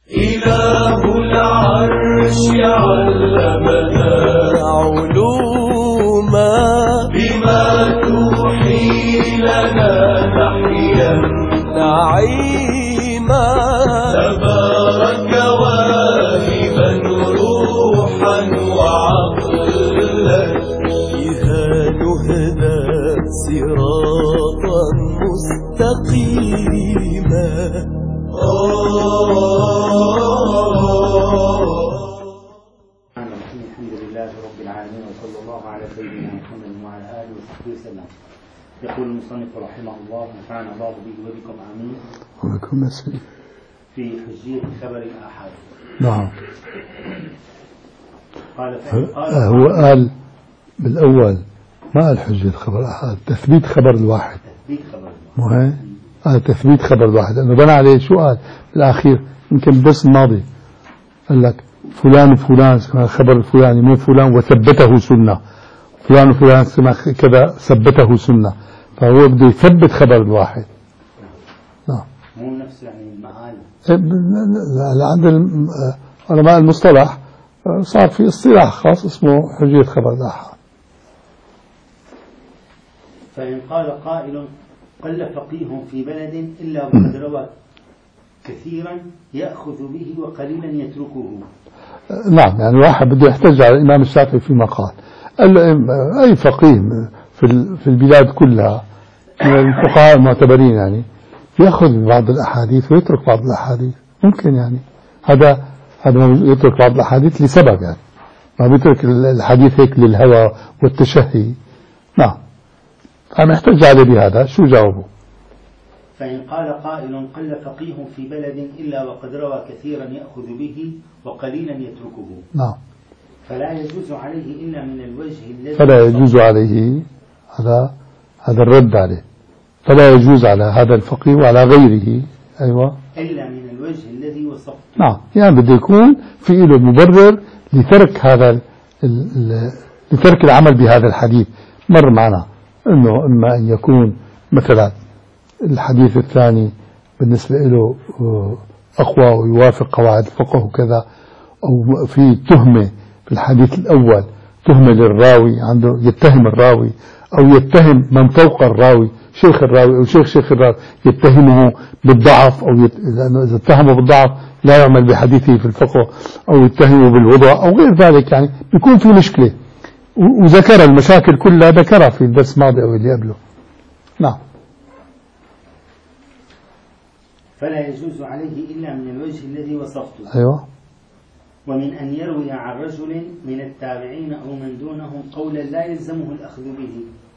إله العرش علمنا علوما بما توحي لنا نحيا نعيما تبارك واهبا روحا وعقلا بها نهدى صراطا مستقيما. الحمد لله رب العالمين وصلى الله على سيدنا محمد وعلى آله وصحبه وسلم. يقول المصنف رحمه الله ونفعنا الله به وبكم آمين. وبكم السلام. في حجية خبر الآحاد. نعم. هو قال بالأول ما قال حجية خبر الآحاد، تثبيت خبر الواحد. تثبيت خبر الواحد. مو هيك؟ تثبيت خبر الواحد، لأنه بنى عليه شو قال بالأخير يمكن الدرس الماضي قال لك فلان وفلان خبر الفلاني مو فلان وثبته سنة، فلان وفلان كذا ثبته سنة، فهو بده يثبت خبر الواحد. نعم. مو نفس يعني المعاني. عند علماء المصطلح صار في اصطلاح خاص اسمه حجية خبر الآحاد. فإن قال قائل قل فقيه في بلد إلا وقد روى كثيرا يأخذ به وقليلا يتركه. نعم، يعني واحد بده يحتج على الإمام الشافعي فيما قال أي فقيه في البلاد كلها من الفقهاء المعتبرين يعني يأخذ بعض الأحاديث ويترك بعض الأحاديث، ممكن يعني هذا يترك بعض الأحاديث لسبب، يعني ما بيترك الحديث هيك للهوى والتشهي. نعم، أنا احتج عليه بهذا، شو جاوبه؟ فإن قال قائل قل فقيه في بلد إلا وقد روى كثيرا يأخذ به وقليلا يتركه. نعم. فلا يجوز عليه إلا من الوجه الذي فلا يجوز عليه، هذا الرد عليه، فلا يجوز على هذا الفقيه وعلى غيره. أيوة. إلا من الوجه الذي وصفته. نعم، يعني بده يكون في له مبرر لترك هذا لترك العمل بهذا الحديث. مر معنا انه اما ان يكون مثلا الحديث الثاني بالنسبة له اقوى ويوافق قواعد الفقه وكذا، او في تهمة في الحديث الاول، تهمة للراوي عنده يتهم الراوي او يتهم من فوق الراوي، شيخ الراوي او شيخ الراوي يتهمه بالضعف، او لانه اذا اتهمه بالضعف لا يعمل بحديثه في الفقه، او يتهمه بالوضع او غير ذلك، يعني بيكون في مشكلة. وذكر المشاكل كلها، ذكرها في الدرس الماضي أو اللي قبله. نعم. فلا يجوز عليه إلا من الوجه الذي وصفته. أيوة. ومن أن يروي عن رجل من التابعين أو من دونهم قولا لا يلزمه الأخذ به،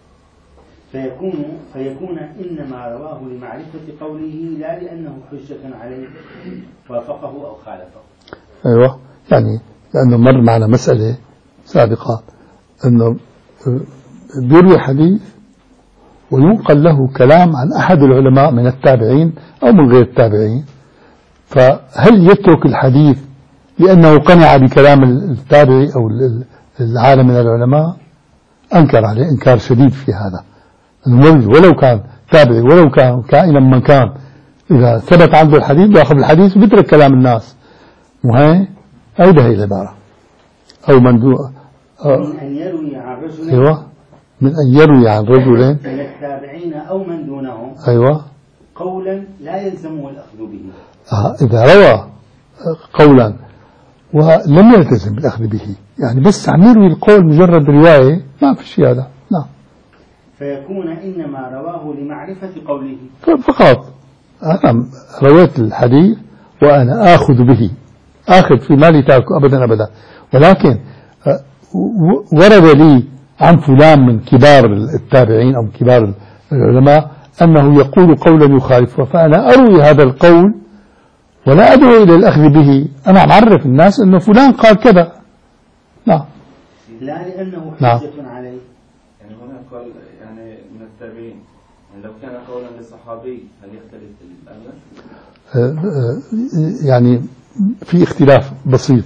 فيكون إنما رواه لمعرفة قوله لا لأنه حجة عليه وافقه أو خالفه. أيوة، يعني لأنه مر معنا مسألة سابقة أنه بيروي حديث وينقل له كلام عن أحد العلماء من التابعين أو من غير التابعين، فهل يترك الحديث لأنه قنع بكلام التابعي أو العالم من العلماء؟ أنكر عليه إنكار شديد في هذا، ولو كان تابعي ولو كان كائنا من كان، إذا ثبت عنده الحديث بيأخذ الحديث وبيترك كلام الناس. وهي أيضا هي العبارة أو من أن يروي عن رجل. أيوة، من أن يروي عن رجل من التابعين أو من دونهم. أيوة. قولا لا يلزمه الأخذ به. إذا روى قولا ولم يلتزم بالأخذ به، يعني بس عم يروي القول مجرد رواية، ما في شيء هذا. نعم. فيكون إنما رواه لمعرفة قوله فقط. أنا رويت الحديث وأنا آخذ به، آخذ في مالي تاركه أبدا أبدا، ولكن ورد لي عن فلان من كبار التابعين أو كبار العلماء أنه يقول قولا يخالفه، فأنا أروي هذا القول ولا أدعو إلى الأخذ به، أنا أعرف الناس أنه فلان قال كذا. نعم. لا لأنه حجة عليه. يعني هنا قال يعني من التابعين، يعني لو كان قولا للصحابي هل يختلف الأمر؟ يعني في اختلاف بسيط.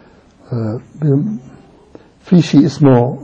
في شيء اسمه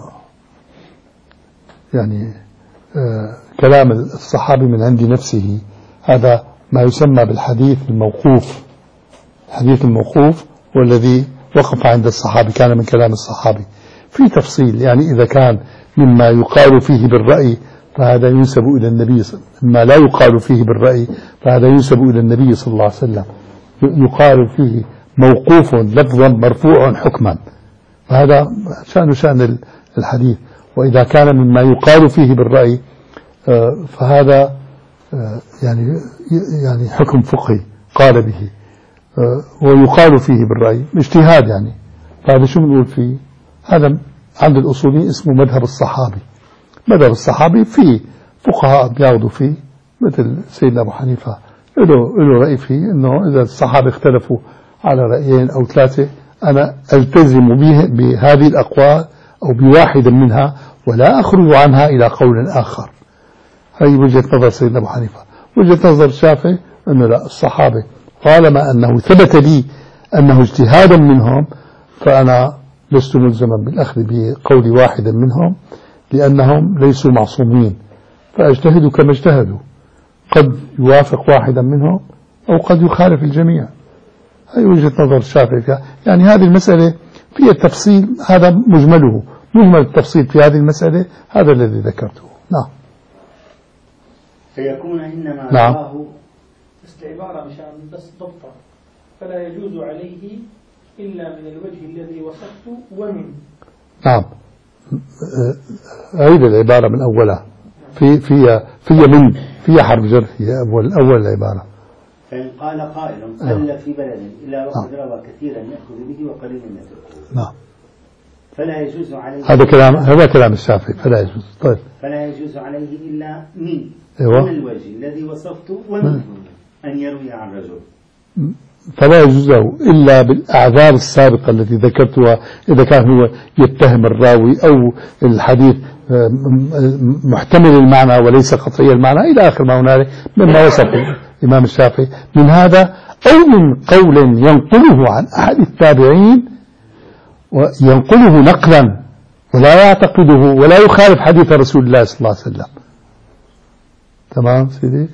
يعني كلام الصحابي من عند نفسه، هذا ما يسمى بالحديث الموقوف. الحديث الموقوف والذي وقف عند الصحابي كان من كلام الصحابي. في تفصيل، يعني إذا كان مما يقال فيه بالرأي فهذا ينسب إلى النبي مما لا يقال فيه بالرأي فهذا ينسب إلى النبي صلى الله عليه وسلم، يقال فيه موقوف لفظا مرفوع حكما، فهذا شأن الحديث. وإذا كان مما يقال فيه بالرأي فهذا يعني حكم فقهي قال به ويقال فيه بالرأي اجتهاد، يعني فهذا شو بنقول فيه؟ هذا عند الأصوليين اسمه مذهب الصحابي. مذهب الصحابي فيه فقهاء بياخذوا فيه مثل سيدنا أبو حنيفة له رأي فيه أنه إذا الصحابة اختلفوا على رأيين أو ثلاثة أنا ألتزم بهذه الأقوال أو بواحد منها ولا أخرج عنها إلى قول آخر. هذه وجهة نظر سيدنا أبو حنيفة. وجهة نظر الشافعي أنه لا، الصحابة طالما أنه ثبت لي أنه اجتهادا منهم فأنا لست ملزما بالأخذ بقول واحد منهم لأنهم ليسوا معصومين، فأجتهدوا كما اجتهدوا، قد يوافق واحدا منهم أو قد يخالف الجميع. هذه وجهة نظر الشافعي. يعني هذه المسألة فيها التفصيل، هذا مجمله، مجمل التفصيل في هذه المسألة هذا الذي ذكرته. نعم. فيكون إنما نعم. رواه عبارة مشان بس ضبطة، فلا يجوز عليه إلا من الوجه الذي وصفته ومن. نعم. عيد العبارة من أولها. في حرف جر، هي أول العبارة. فإن قال قائل قل في بلد إلا وقد روى كثيرا يأخذ به وقليل يتركه. نعم. فلا يجوز عليه، هذا كلام الشافعي. فلا يجوز. طيب. فلا يجوز عليه إلا من الوجه الذي وصفته ومن أن يروي عن رجل. فلا يجوز له إلا بالأعذار السابقة التي ذكرتها، إذا كان هو يتهم الراوي أو الحديث محتمل المعنى وليس قطعي المعنى إلى آخر ما هنالك مما وصف الإمام الشافعي من هذا، أو من قول ينقله عن أحد التابعين وينقله نقلا ولا يعتقده ولا يخالف حديث رسول الله صلى الله عليه وسلم. تمام سيدي؟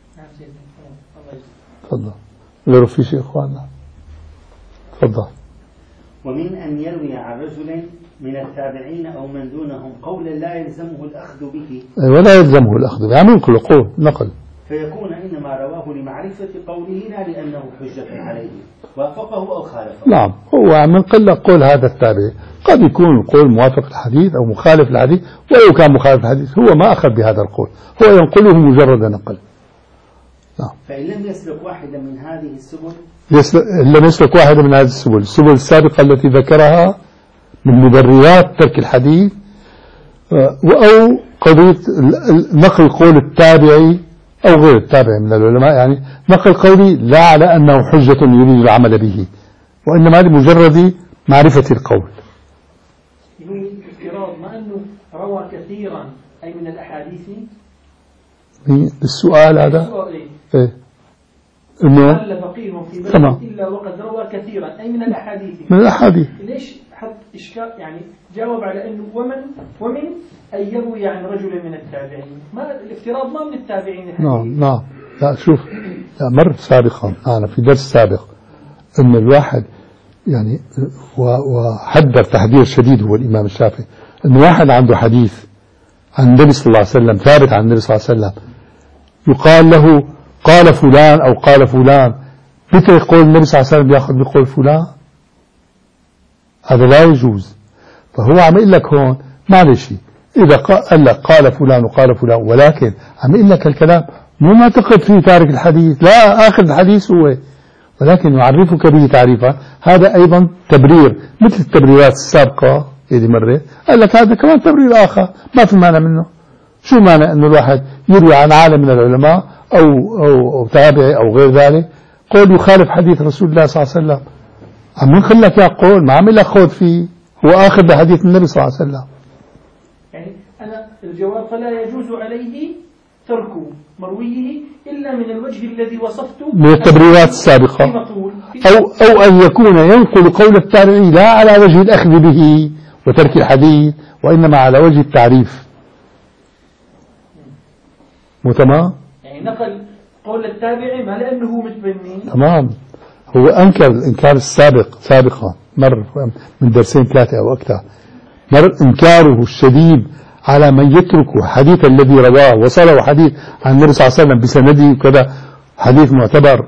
تفضل. غير في شيء إخواننا. تفضل. ومن أن يروي عن رجل من التابعين أو من دونهم قولا لا يلزمه الأخذ به، ولا يلزمه الأخذ به، يعني ينقل قول نقل، فيكون إنما رواه لمعرفة قوله لا لأنه حجة عليه وافقه أو خالفه. نعم. هو عم ينقل لك قول هذا التابعي، قد يكون القول موافق الحديث أو مخالف الحديث، ولو كان مخالف الحديث هو ما أخذ بهذا القول، هو ينقله مجرد نقل. نعم. فإن لم يسلك واحدة من هذه السبل، لم يسلك واحدة من هذه السبل السابقة التي ذكرها من مبررات ترك الحديث، أو قضية نقل قول التابعي أو غير التابعي من العلماء، يعني نقل قولي لا على أنه حجة يريد العمل به، وإنما لمجرد معرفة القول. افتراض ما أنه روى كثيرا أي من الأحاديث. السؤال هذا إيه؟ إنه قال فقيه في بلد إلا وقد روى كثيرا أي من الأحاديث. من الأحاديث. ليش حط إشكال؟ يعني جاوب على أنه ومن أن يروي عن رجل من التابعين، ما الافتراض ما من التابعين الحديث. نعم. لا شوف، لا مر سابقا أنا في درس سابق أن الواحد يعني وحذر تحذير شديد هو الإمام الشافعي، أن واحد عنده حديث عن النبي صلى الله عليه وسلم ثابت عن النبي صلى الله عليه وسلم، يقال له قال فلان أو قال فلان، بترك قول النبي صلى الله عليه وسلم يأخذ بقول فلان، هذا لا يجوز. فهو عم يقول لك هون معلش إذا قال لك قال فلان وقال فلان، ولكن عم يقول لك الكلام مو معتقد فيه تارك الحديث، لا آخر الحديث هو، ولكن يعرفك به تعريفا. هذا أيضا تبرير مثل التبريرات السابقة اللي مرت، قال لك هذا كمان تبرير آخر ما في معنى منه. شو معنى أنه الواحد يروي عن عالم من العلماء أو تابعي أو غير ذلك قول يخالف حديث رسول الله صلى الله عليه وسلم، عم ينقل لك يا قول ما عم لك خذ فيه، هو آخر بحديث النبي صلى الله عليه وسلم. يعني أنا الجواب فلا يجوز عليه ترك مرويه إلا من الوجه الذي وصفته من التبريرات السابقة، أو أن يكون ينقل قول التابعي لا على وجه الأخذ به وترك الحديث، وإنما على وجه التعريف. مو تمام؟ يعني نقل قول التابعي ما لأنه متبني. تمام. هو أنكر الإنكار السابق سابقا، مر من درسين 3 أو أكثر، مر إنكاره الشديد على من يترك حديث الذي رواه وصله حديث عن النبي صلى الله عليه وسلم بسنده وكذا، حديث معتبر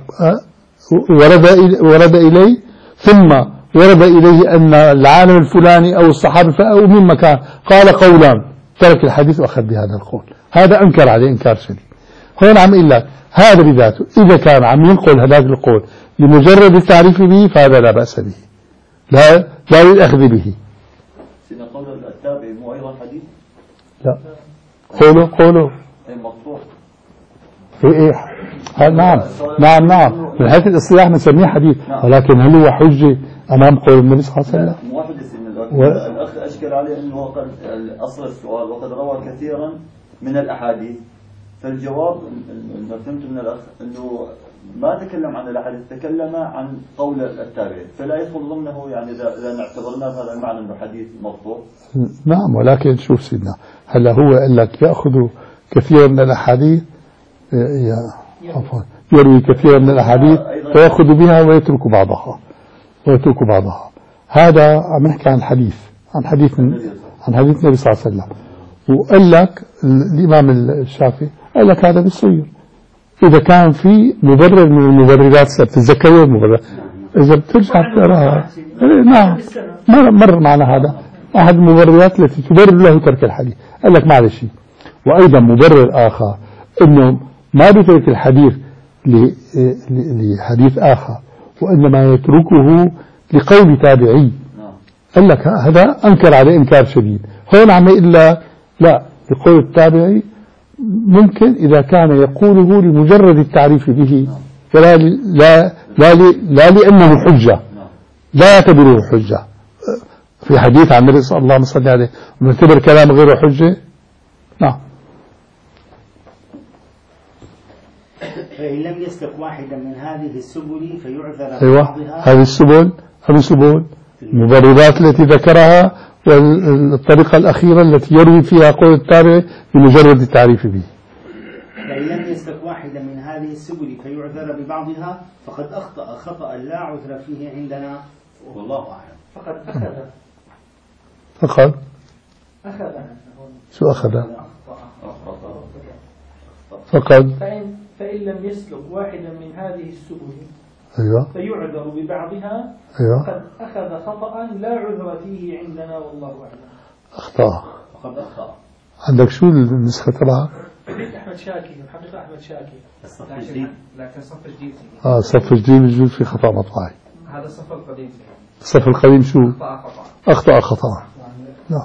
ورد إليه، ثم ورد إليه أن العالم الفلاني أو الصحابي أو من مكان قال قولا، ترك الحديث وأخذ بهذا القول، هذا أنكر عليه إنكار شديد. هون عم يقول لك هذا بذاته إذا كان عم ينقل هذاك القول لمجرد التعريف به فهذا لا بأس به، لا للأخذ به. سيدنا قول التابعي مو أيضا حديث؟ لا، قوله مقطوع. إيه نعم من حيث الاصطلاح نسميه حديث، ولكن هل هو حجة أمام قول النبي صلى الله عليه وسلم؟ مو واحد الأخ أشكل عليه أنه قد أصل السؤال وقد روى كثيرا من الأحاديث، فالجواب ما فهمت من الأخ أنه ما تكلم عن الأحاديث، تكلم عن قول التابعي، فلا يدخل ضمنه يعني إذا اعتبرنا بهذا المعنى أنه حديث مقطوع. نعم، ولكن شوف سيدنا، هلا هو قال لك يأخذ كثير من الأحاديث، يروي كثير من الأحاديث فيأخذ بها ويترك بعضها. هذا عم نحكي عن حديث النبي صلى الله عليه وسلم. وقال لك الإمام الشافعي قال لك هذا بيصير إذا كان في مبرر من المبررات، تتذكروا المبرر إذا بترجع تقراها. نعم، مر معنا هذا أحد المبررات التي تبرر له ترك الحديث. قال لك معلش، وأيضا مبرر آخر إنه ما بيترك الحديث لحديث آخر، وإنما يتركه لقول تابعي. قال لك هذا أنكر عليه إنكار شديد. هون عم يقول لا، لقول التابعي ممكن إذا كان يقوله لمجرد التعريف به، ولا لا لأنه حجة، لا يعتبره حجة. في حديث عن النبي صلى الله عليه وسلم ونعتبر كلام غير حجة. نعم. فإن لم يسلك واحدا من هذه السبل فيعذر ببعضها. هذه السبل المبررات التي ذكرها، والطريقة الأخيرة التي يروي فيها قول التابع بمجرد التعريف به. فإن لم يسلك واحدا من هذه السبل فيعذر ببعضها فقد أخطأ خطأ لا عذر فيه عندنا والله أعلم. شو أخذ؟ فقد فإن لم يسلك واحدا من هذه السبل فيعذر ببعضها قد أخذ خطأ لا عذر فيه عندنا والله أعلم. أخطأ. عندك شو النسخة تبعها؟ أحمد شاكي، محقق أحمد شاكي. لكن صف جديد. صف جديد يجوز في خطأ مطبعي. هذا الصف القديم. الصف القديم شو؟ أخطأ خطأ. نعم.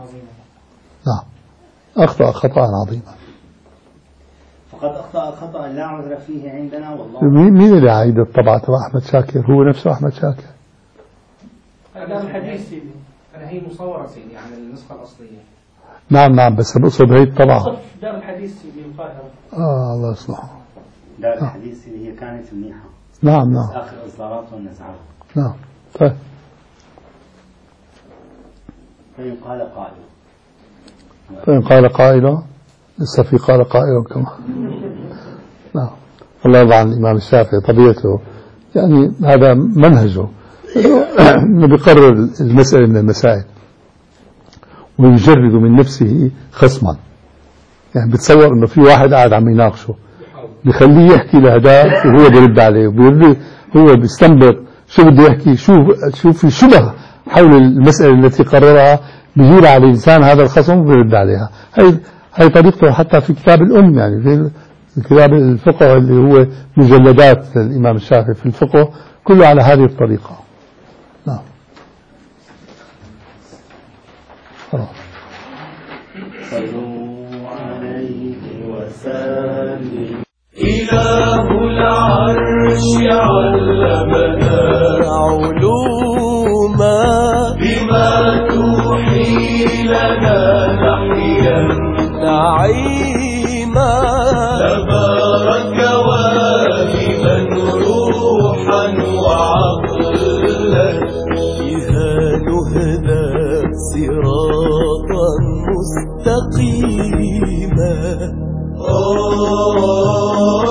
أخطأ خطأ عظيما. فقد أخطأ خطأ لا عذر فيه عندنا والله. مين اللي عايد الطبعة تبع أحمد شاكر؟ هو نفسه أحمد شاكر. هذا الحديث سيدي، أنا هي مصورة سيدي عن النسخة الأصلية. نعم بس بقصد هي الطبعة. دار الحديث سيدي القاهرة. الله يصلحه. دار الحديث سيدي هي كانت منيحة. نعم. آخر إصدارات والنزعات. نعم. طيب. فإن قال قائل لسه في قال قائل كمان. نعم. الله يرضى عن الإمام الشافعي، طبيعته يعني هذا منهجه انه بيقرر المسألة من المسائل ويجرد من نفسه خصما. يعني بتصور انه في واحد قاعد عم يناقشه بيخليه يحكي لهداك وهو بيرد عليه، هو بيستنبط شو بده يحكي، شو في شبه حول المسألة التي قررها، بيجير على الإنسان هذا الخصم وبيرد عليها. هي طريقته حتى في كتاب الأم، يعني في كتاب الفقه اللي هو مجلدات الإمام الشافعي في الفقه كله على هذه الطريقة. نعم. صلوا عليه وسلم. إله العرش علمنا علوما بما توحي لنا نحيا نعيما. تبارك واهبا روحا وعقلا بها نهدى صراطا مستقيما.